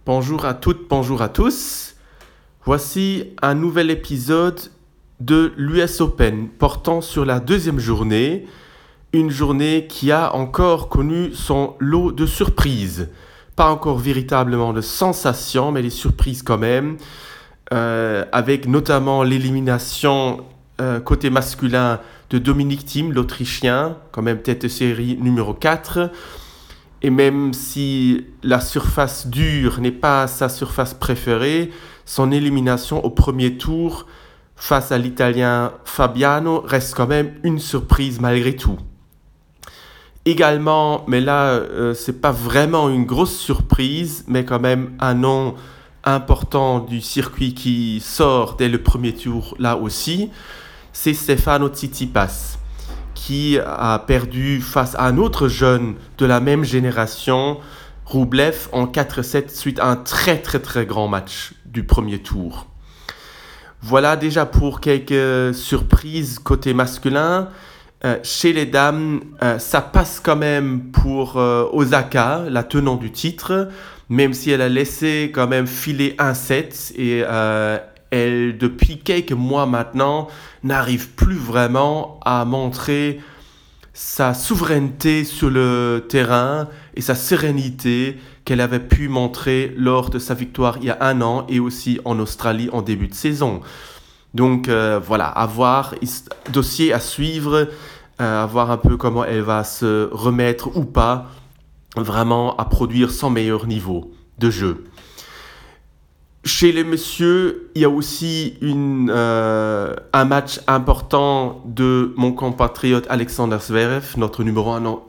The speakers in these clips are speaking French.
Bonjour à toutes, bonjour à tous. Voici un nouvel épisode de l'US Open portant sur la deuxième journée, une journée qui a encore connu son lot de surprises. Pas encore véritablement de sensations, mais des surprises quand même, avec notamment l'élimination côté masculin de Dominic Thiem, l'Autrichien, quand même tête de série numéro 4. Et même si la surface dure n'est pas sa surface préférée, son élimination au premier tour face à l'Italien Fabiano reste quand même une surprise malgré tout. Également, mais là, c'est pas vraiment une grosse surprise, mais quand même un nom important du circuit qui sort dès le premier tour là aussi, c'est Stefano Tsitsipas, qui a perdu face à un autre jeune de la même génération, Rublev, en 4-7 suite à un très grand match du premier tour. Voilà déjà pour quelques surprises côté masculin. Chez les dames, ça passe quand même pour Osaka, la tenante du titre, même si elle a laissé quand même filer un set et elle, depuis quelques mois maintenant, n'arrive plus vraiment à montrer sa souveraineté sur le terrain et sa sérénité qu'elle avait pu montrer lors de sa victoire il y a un an et aussi en Australie en début de saison. Donc voilà, à voir, dossier à suivre, à voir un peu comment elle va se remettre ou pas vraiment à produire son meilleur niveau de jeu. Chez les messieurs, il y a aussi un match important de mon compatriote Alexander Zverev, notre numéro 1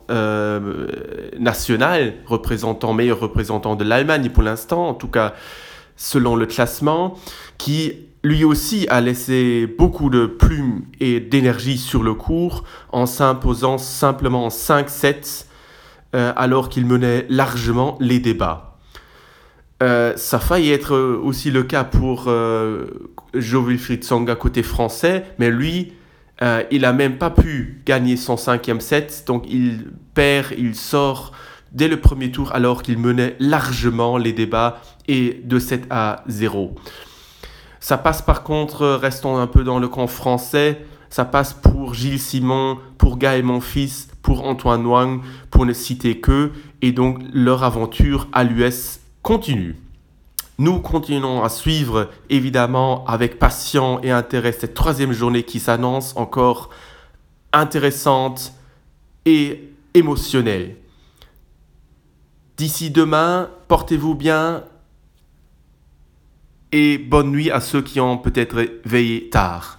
national, meilleur représentant de l'Allemagne pour l'instant, en tout cas selon le classement, qui lui aussi a laissé beaucoup de plumes et d'énergie sur le court en s'imposant simplement en 5-7 alors qu'il menait largement les débats. Ça a failli être aussi le cas pour Jo-Wilfried Tsonga côté français, mais lui, il n'a même pas pu gagner son 5e set, donc il sort dès le premier tour alors qu'il menait largement les débats et de 7-0. Ça passe par contre, restons un peu dans le camp français, ça passe pour Gilles Simon, pour Gaël Monfils, pour Antoine Wang, pour ne citer qu'eux, et donc leur aventure à l'US continue. Nous continuons à suivre évidemment avec passion et intérêt cette troisième journée qui s'annonce encore intéressante et émotionnelle. D'ici demain, portez-vous bien et bonne nuit à ceux qui ont peut-être veillé tard.